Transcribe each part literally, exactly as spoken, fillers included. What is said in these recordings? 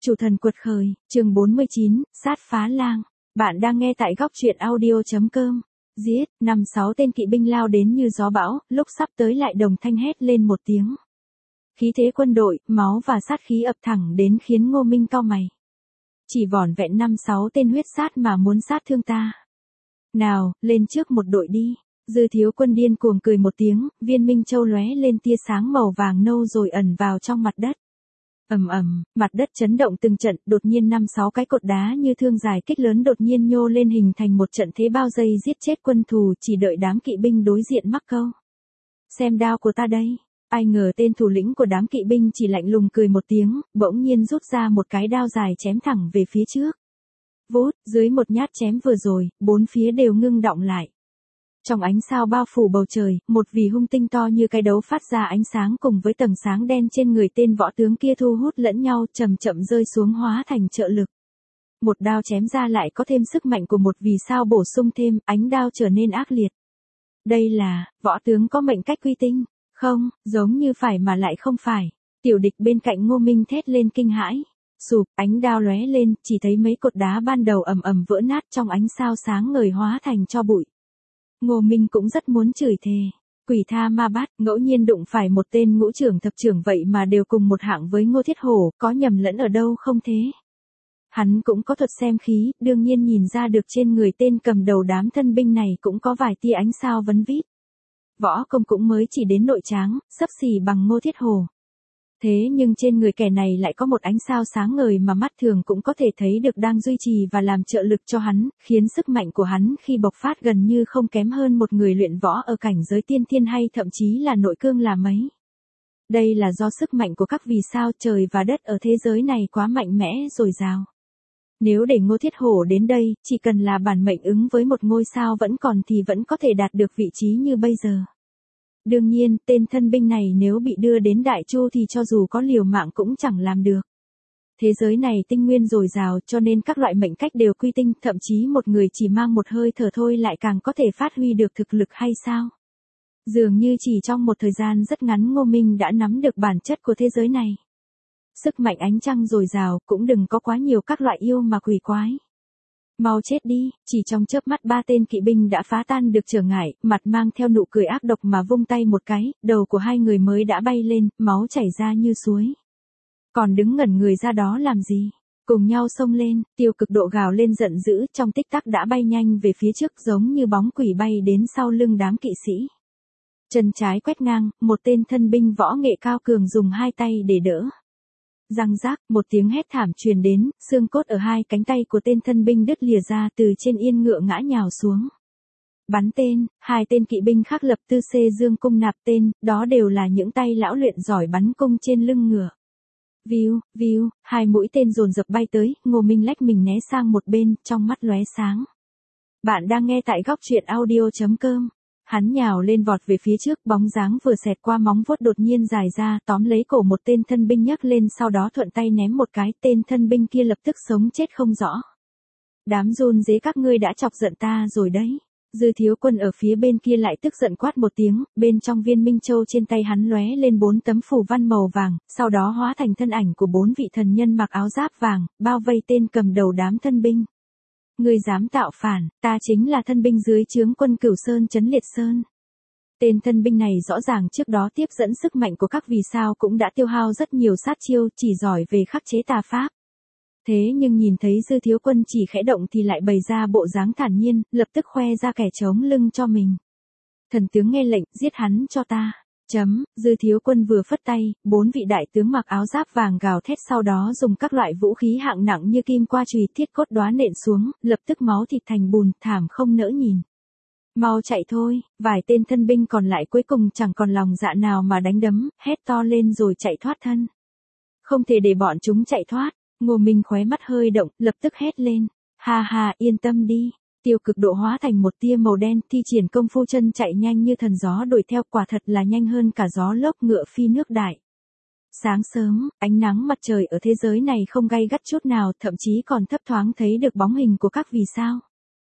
Chủ thần quật khởi, chương bốn mươi chín, sát phá lang. Bạn đang nghe tại góc truyện audio.com. Giết, năm sáu tên kỵ binh lao đến như gió bão, lúc sắp tới lại đồng thanh hét lên một tiếng. Khí thế quân đội, máu và sát khí ập thẳng đến khiến Ngô Minh cau mày. Chỉ vỏn vẹn năm sáu tên huyết sát mà muốn sát thương ta. Nào, lên trước một đội đi. Dư Thiếu Quân điên cuồng cười một tiếng, viên minh châu lóe lên tia sáng màu vàng nâu rồi ẩn vào trong mặt đất. Ầm ầm, mặt đất chấn động từng trận, đột nhiên năm sáu cái cột đá như thương dài kích lớn đột nhiên nhô lên hình thành một trận thế bao vây giết chết quân thù, chỉ đợi đám kỵ binh đối diện mắc câu. Xem đao của ta đây. Ai ngờ tên thủ lĩnh của đám kỵ binh chỉ lạnh lùng cười một tiếng, bỗng nhiên rút ra một cái đao dài chém thẳng về phía trước. Vút, dưới một nhát chém vừa rồi, bốn phía đều ngưng đọng lại. Trong ánh sao bao phủ bầu trời, một vì hung tinh to như cái đấu phát ra ánh sáng cùng với tầng sáng đen trên người tên võ tướng kia thu hút lẫn nhau chậm chậm rơi xuống hóa thành trợ lực. Một đao chém ra lại có thêm sức mạnh của một vì sao bổ sung thêm, ánh đao trở nên ác liệt. Đây là, võ tướng có mệnh cách quy tinh, không, giống như phải mà lại không phải. Tiểu địch bên cạnh Ngô Minh thét lên kinh hãi. Sụp, ánh đao lóe lên, chỉ thấy mấy cột đá ban đầu ầm ầm vỡ nát trong ánh sao sáng ngời hóa thành tro bụi. Ngô Minh cũng rất muốn chửi thề. Quỷ tha ma bát, ngẫu nhiên đụng phải một tên ngũ trưởng thập trưởng vậy mà đều cùng một hạng với Ngô Thiết Hổ, có nhầm lẫn ở đâu không thế? Hắn cũng có thuật xem khí, đương nhiên nhìn ra được trên người tên cầm đầu đám thân binh này cũng có vài tia ánh sao vấn vít. Võ công cũng mới chỉ đến nội tráng, xấp xì bằng Ngô Thiết Hổ. Thế nhưng trên người kẻ này lại có một ánh sao sáng ngời mà mắt thường cũng có thể thấy được đang duy trì và làm trợ lực cho hắn, khiến sức mạnh của hắn khi bộc phát gần như không kém hơn một người luyện võ ở cảnh giới tiên thiên hay thậm chí là nội cương là mấy. Đây là do sức mạnh của các vì sao trời và đất ở thế giới này quá mạnh mẽ dồi dào. Nếu để Ngô Thiết Hổ đến đây, chỉ cần là bản mệnh ứng với một ngôi sao vẫn còn thì vẫn có thể đạt được vị trí như bây giờ. Đương nhiên, tên thân binh này nếu bị đưa đến Đại Chu thì cho dù có liều mạng cũng chẳng làm được. Thế giới này tinh nguyên dồi dào cho nên các loại mệnh cách đều quy tinh, thậm chí một người chỉ mang một hơi thở thôi lại càng có thể phát huy được thực lực hay sao? Dường như chỉ trong một thời gian rất ngắn Ngô Minh đã nắm được bản chất của thế giới này. Sức mạnh ánh trăng dồi dào, cũng đừng có quá nhiều các loại yêu mà quỷ quái. Mau chết đi, chỉ trong chớp mắt ba tên kỵ binh đã phá tan được trở ngại, mặt mang theo nụ cười ác độc mà vung tay một cái, đầu của hai người mới đã bay lên, máu chảy ra như suối. Còn đứng ngẩn người ra đó làm gì? Cùng nhau xông lên, Tiêu Cực Độ gào lên giận dữ, trong tích tắc đã bay nhanh về phía trước giống như bóng quỷ bay đến sau lưng đám kỵ sĩ. Chân trái quét ngang, một tên thân binh võ nghệ cao cường dùng hai tay để đỡ. Răng rác, một tiếng hét thảm truyền đến, xương cốt ở hai cánh tay của tên thân binh đứt lìa ra từ trên yên ngựa ngã nhào xuống. Bắn tên, hai tên kỵ binh khác lập tư xê dương cung nạp tên, đó đều là những tay lão luyện giỏi bắn cung trên lưng ngựa. Viu, viu, hai mũi tên dồn dập bay tới, Ngô Minh lách mình né sang một bên, trong mắt lóe sáng. Bạn đang nghe tại góc truyện audio.com. Hắn nhào lên vọt về phía trước, bóng dáng vừa xẹt qua móng vuốt đột nhiên dài ra, tóm lấy cổ một tên thân binh nhấc lên sau đó thuận tay ném một cái, tên thân binh kia lập tức sống chết không rõ. Đám run dế các ngươi đã chọc giận ta rồi đấy. Dư Thiếu Quân ở phía bên kia lại tức giận quát một tiếng, bên trong viên minh châu trên tay hắn lóe lên bốn tấm phù văn màu vàng, sau đó hóa thành thân ảnh của bốn vị thần nhân mặc áo giáp vàng, bao vây tên cầm đầu đám thân binh. Ngươi dám tạo phản, ta chính là thân binh dưới trướng quân Cửu Sơn trấn Liệt Sơn. Tên thân binh này rõ ràng trước đó tiếp dẫn sức mạnh của các vì sao cũng đã tiêu hao rất nhiều sát chiêu, chỉ giỏi về khắc chế tà pháp. Thế nhưng nhìn thấy Dư Thiếu Quân chỉ khẽ động thì lại bày ra bộ dáng thản nhiên, lập tức khoe ra kẻ chống lưng cho mình. Thần tướng nghe lệnh, giết hắn cho ta. Chấm, Dư Thiếu Quân vừa phất tay, bốn vị đại tướng mặc áo giáp vàng gào thét sau đó dùng các loại vũ khí hạng nặng như kim qua chùy thiết cốt đóa nện xuống, lập tức máu thịt thành bùn, thảm không nỡ nhìn. Mau chạy thôi, vài tên thân binh còn lại cuối cùng chẳng còn lòng dạ nào mà đánh đấm, hét to lên rồi chạy thoát thân. Không thể để bọn chúng chạy thoát, Ngô Minh khóe mắt hơi động, lập tức hét lên. Ha ha, yên tâm đi. Tiêu Cực Độ hóa thành một tia màu đen, thi triển công phu chân chạy nhanh như thần gió đuổi theo, quả thật là nhanh hơn cả gió lốc ngựa phi nước đại. Sáng sớm, ánh nắng mặt trời ở thế giới này không gay gắt chút nào, thậm chí còn thấp thoáng thấy được bóng hình của các vì sao.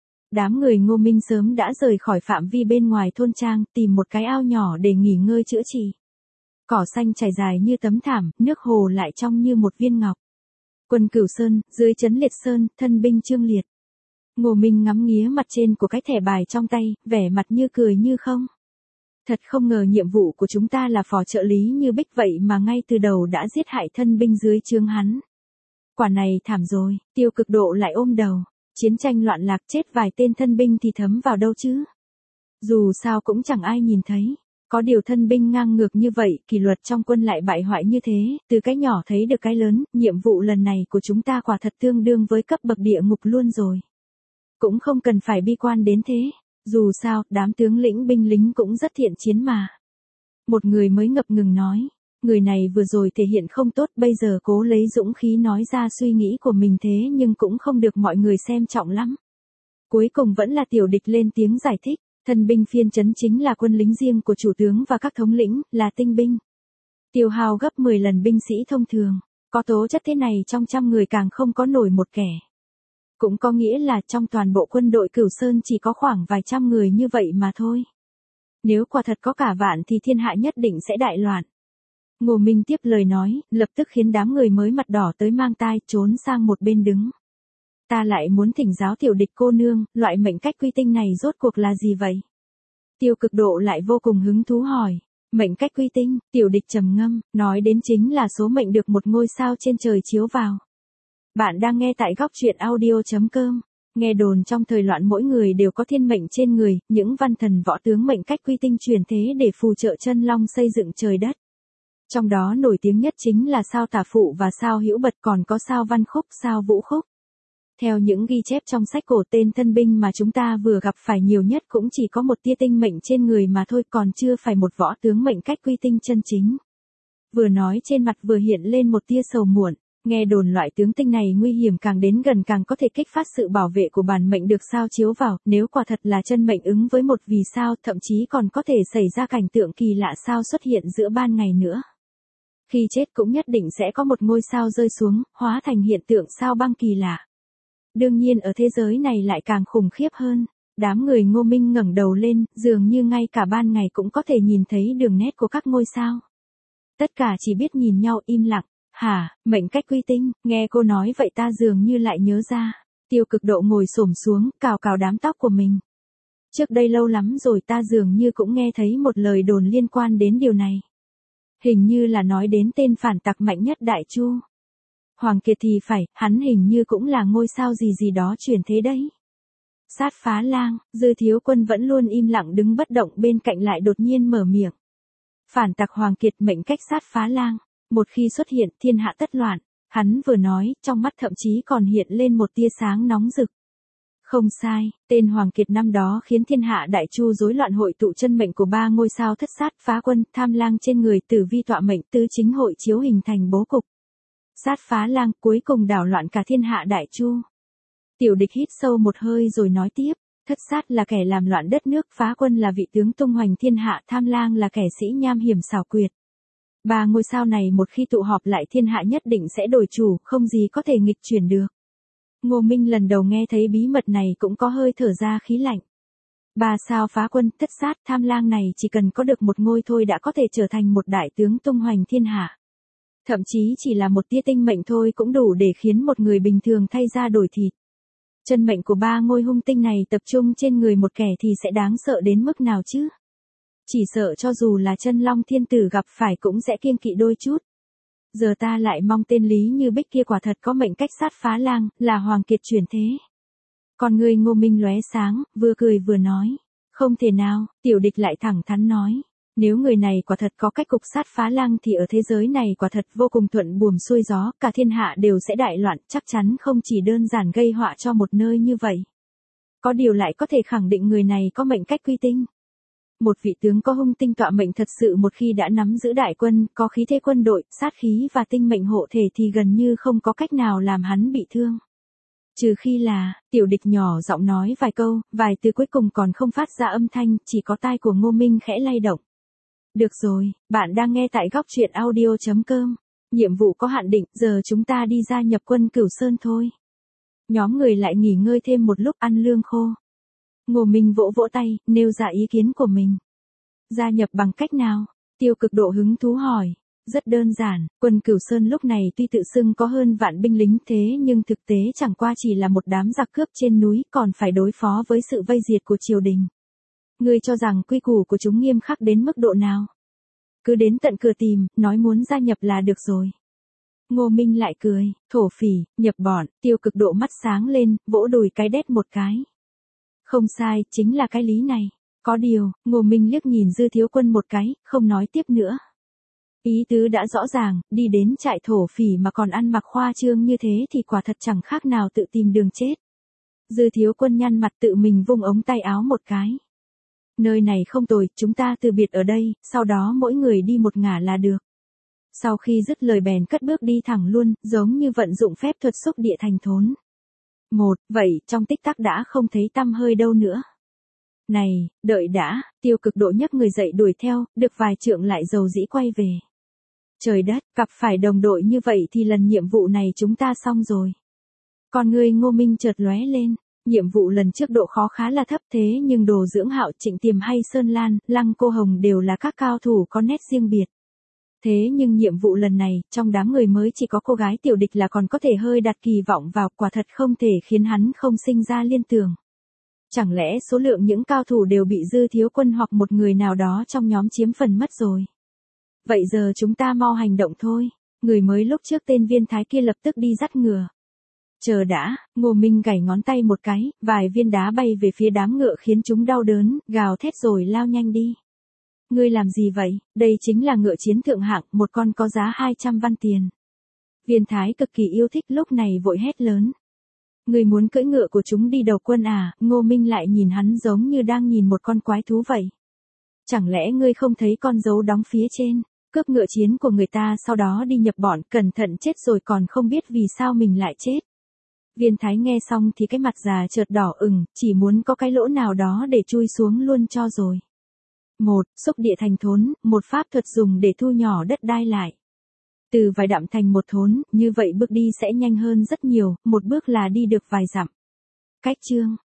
Đám người Ngô Minh sớm đã rời khỏi phạm vi bên ngoài thôn trang, tìm một cái ao nhỏ để nghỉ ngơi chữa trị. Cỏ xanh trải dài như tấm thảm, nước hồ lại trong như một viên ngọc. Quân Cửu Sơn, dưới trấn Liệt Sơn, thân binh Trương Liệt. Ngô Minh ngắm nghía mặt trên của cái thẻ bài trong tay, vẻ mặt như cười như không. Thật không ngờ nhiệm vụ của chúng ta là phò trợ lý như Bích vậy mà ngay từ đầu đã giết hại thân binh dưới trướng hắn. Quả này thảm rồi, Tiêu Cực Độ lại ôm đầu. Chiến tranh loạn lạc chết vài tên thân binh thì thấm vào đâu chứ. Dù sao cũng chẳng ai nhìn thấy. Có điều thân binh ngang ngược như vậy, kỷ luật trong quân lại bại hoại như thế, từ cái nhỏ thấy được cái lớn, nhiệm vụ lần này của chúng ta quả thật tương đương với cấp bậc địa ngục luôn rồi. Cũng không cần phải bi quan đến thế, dù sao, đám tướng lĩnh binh lính cũng rất thiện chiến mà. Một người mới ngập ngừng nói, người này vừa rồi thể hiện không tốt, bây giờ cố lấy dũng khí nói ra suy nghĩ của mình thế nhưng cũng không được mọi người xem trọng lắm. Cuối cùng vẫn là Tiểu Địch lên tiếng giải thích. Thân binh phiên trấn chính là quân lính riêng của chủ tướng và các thống lĩnh, là tinh binh. Tiêu hao gấp mười lần binh sĩ thông thường, có tố chất thế này trong trăm người càng không có nổi một kẻ. Cũng có nghĩa là trong toàn bộ quân đội Cửu Sơn chỉ có khoảng vài trăm người như vậy mà thôi. Nếu quả thật có cả vạn thì thiên hạ nhất định sẽ đại loạn. Ngô Minh tiếp lời nói, lập tức khiến đám người mới mặt đỏ tới mang tai trốn sang một bên đứng. Ta lại muốn thỉnh giáo Tiểu Địch cô nương, loại mệnh cách quy tinh này rốt cuộc là gì vậy? Tiêu Cực Độ lại vô cùng hứng thú hỏi. Mệnh cách quy tinh, Tiểu Địch trầm ngâm, nói đến chính là số mệnh được một ngôi sao trên trời chiếu vào. Bạn đang nghe tại góc truyện audio chấm com. Nghe đồn trong thời loạn mỗi người đều có thiên mệnh trên người, những văn thần võ tướng mệnh cách quy tinh truyền thế để phù trợ chân long xây dựng trời đất. Trong đó nổi tiếng nhất chính là sao Tả Phụ và sao Hữu Bật, còn có sao Văn Khúc, sao Vũ Khúc. Theo những ghi chép trong sách cổ, tên thân binh mà chúng ta vừa gặp phải nhiều nhất cũng chỉ có một tia tinh mệnh trên người mà thôi, còn chưa phải một võ tướng mệnh cách quy tinh chân chính. Vừa nói trên mặt vừa hiện lên một tia sầu muộn, nghe đồn loại tướng tinh này nguy hiểm càng đến gần càng có thể kích phát sự bảo vệ của bản mệnh được sao chiếu vào, nếu quả thật là chân mệnh ứng với một vì sao, thậm chí còn có thể xảy ra cảnh tượng kỳ lạ sao xuất hiện giữa ban ngày nữa. Khi chết cũng nhất định sẽ có một ngôi sao rơi xuống, hóa thành hiện tượng sao băng kỳ lạ. Đương nhiên ở thế giới này lại càng khủng khiếp hơn. Đám người Ngô Minh ngẩng đầu lên, dường như ngay cả ban ngày cũng có thể nhìn thấy đường nét của các ngôi sao. Tất cả chỉ biết nhìn nhau im lặng. Hả, mệnh cách quy tinh, nghe cô nói vậy ta dường như lại nhớ ra. Tiêu Cực Độ ngồi xổm xuống, cào cào đám tóc của mình. Trước đây lâu lắm rồi ta dường như cũng nghe thấy một lời đồn liên quan đến điều này. Hình như là nói đến tên phản tặc mạnh nhất Đại Chu. Hoàng Kiệt thì phải, hắn hình như cũng là ngôi sao gì gì đó chuyển thế đấy. Sát Phá Lang, Dư Thiếu Quân vẫn luôn im lặng đứng bất động bên cạnh lại đột nhiên mở miệng. Phản tặc Hoàng Kiệt mệnh cách Sát Phá Lang, một khi xuất hiện thiên hạ tất loạn, hắn vừa nói, trong mắt thậm chí còn hiện lên một tia sáng nóng rực. Không sai, tên Hoàng Kiệt năm đó khiến thiên hạ Đại Chu rối loạn, hội tụ chân mệnh của ba ngôi sao Thất Sát, Phá Quân, Tham Lang trên người, Tử Vi tọa mệnh, tứ chính hội chiếu hình thành bố cục. Sát Phá Lang cuối cùng đảo loạn cả thiên hạ Đại Chu. Tiểu Địch hít sâu một hơi rồi nói tiếp, Thất Sát là kẻ làm loạn đất nước, Phá Quân là vị tướng tung hoành thiên hạ, Tham Lang là kẻ sĩ nham hiểm xảo quyệt. Ba ngôi sao này một khi tụ họp lại thiên hạ nhất định sẽ đổi chủ, không gì có thể nghịch chuyển được. Ngô Minh lần đầu nghe thấy bí mật này cũng có hơi thở ra khí lạnh. Ba sao Phá Quân, Thất Sát, Tham Lang này chỉ cần có được một ngôi thôi đã có thể trở thành một đại tướng tung hoành thiên hạ. Thậm chí chỉ là một tia tinh mệnh thôi cũng đủ để khiến một người bình thường thay da đổi thịt. Chân mệnh của ba ngôi hung tinh này tập trung trên người một kẻ thì sẽ đáng sợ đến mức nào chứ? Chỉ sợ cho dù là chân long thiên tử gặp phải cũng sẽ kiêng kỵ đôi chút. Giờ ta lại mong tên Lý Như Bích kia quả thật có mệnh cách Sát Phá Lang, là Hoàng Kiệt chuyển thế. Còn người Ngô Minh lóe sáng, vừa cười vừa nói. Không thể nào, Tiểu Địch lại thẳng thắn nói. Nếu người này quả thật có cách cục Sát Phá Lang thì ở thế giới này quả thật vô cùng thuận buồm xuôi gió, cả thiên hạ đều sẽ đại loạn, chắc chắn không chỉ đơn giản gây họa cho một nơi như vậy. Có điều lại có thể khẳng định người này có mệnh cách quy tinh. Một vị tướng có hung tinh tọa mệnh thật sự một khi đã nắm giữ đại quân, có khí thế quân đội, sát khí và tinh mệnh hộ thể thì gần như không có cách nào làm hắn bị thương. Trừ khi là, Tiểu Địch nhỏ giọng nói vài câu, vài từ cuối cùng còn không phát ra âm thanh, chỉ có tai của Ngô Minh khẽ lay động. Được rồi, bạn đang nghe tại góc truyện audio chấm com. Nhiệm vụ có hạn định, giờ chúng ta đi gia nhập quân Cửu Sơn thôi. Nhóm người lại nghỉ ngơi thêm một lúc ăn lương khô. Ngô Minh vỗ vỗ tay, nêu ra ý kiến của mình. Gia nhập bằng cách nào? Tiêu Cực Độ hứng thú hỏi. Rất đơn giản, quân Cửu Sơn lúc này tuy tự xưng có hơn vạn binh lính thế nhưng thực tế chẳng qua chỉ là một đám giặc cướp trên núi còn phải đối phó với sự vây diệt của triều đình. Ngươi cho rằng quy củ của chúng nghiêm khắc đến mức độ nào? Cứ đến tận cửa tìm, nói muốn gia nhập là được rồi. Ngô Minh lại cười, thổ phỉ, nhập bọn, Tiêu Cực Độ mắt sáng lên, vỗ đùi cái đét một cái. Không sai, chính là cái lý này. Có điều, Ngô Minh liếc nhìn Dư Thiếu Quân một cái, không nói tiếp nữa. Ý tứ đã rõ ràng, đi đến trại thổ phỉ mà còn ăn mặc khoa trương như thế thì quả thật chẳng khác nào tự tìm đường chết. Dư Thiếu Quân nhăn mặt tự mình vung ống tay áo một cái. Nơi này không tồi, chúng ta từ biệt ở đây, sau đó mỗi người đi một ngả là được. Sau khi dứt lời bèn cất bước đi thẳng luôn, giống như vận dụng phép thuật xúc địa thành thốn. Một, vậy, trong tích tắc đã không thấy tăm hơi đâu nữa. Này, đợi đã, Tiêu Cực Độ nhấc người dậy đuổi theo, được vài trượng lại dầu dĩ quay về. Trời đất, gặp phải đồng đội như vậy thì lần nhiệm vụ này chúng ta xong rồi. Con người Ngô Minh chợt lóe lên, nhiệm vụ lần trước độ khó khá là thấp thế nhưng Đồ Dưỡng Hạo, Trịnh Tiềm hay Sơn Lan, Lăng Cô Hồng đều là các cao thủ có nét riêng biệt. Thế nhưng nhiệm vụ lần này, trong đám người mới chỉ có cô gái tiểu địch là còn có thể hơi đặt kỳ vọng vào, quả thật không thể khiến hắn không sinh ra liên tưởng. Chẳng lẽ số lượng những cao thủ đều bị Dư Thiếu Quân hoặc một người nào đó trong nhóm chiếm phần mất rồi? Vậy giờ chúng ta mau hành động thôi. Người mới lúc trước tên Viên Thái kia lập tức đi dắt ngựa. Chờ đã, Ngô Minh gảy ngón tay một cái, vài viên đá bay về phía đám ngựa khiến chúng đau đớn, gào thét rồi lao nhanh đi. Ngươi làm gì vậy? Đây chính là ngựa chiến thượng hạng, một con có giá hai trăm văn tiền. Viên Thái cực kỳ yêu thích lúc này vội hét lớn. Ngươi muốn cưỡi ngựa của chúng đi đầu quân à? Ngô Minh lại nhìn hắn giống như đang nhìn một con quái thú vậy. Chẳng lẽ ngươi không thấy con dấu đóng phía trên, cướp ngựa chiến của người ta sau đó đi nhập bọn, cẩn thận chết rồi còn không biết vì sao mình lại chết. Viên Thái nghe xong thì cái mặt già chợt đỏ ửng, chỉ muốn có cái lỗ nào đó để chui xuống luôn cho rồi. Một, xúc địa thành thốn, một pháp thuật dùng để thu nhỏ đất đai lại. Từ vài dặm thành một thốn, như vậy bước đi sẽ nhanh hơn rất nhiều, một bước là đi được vài dặm. Cách chương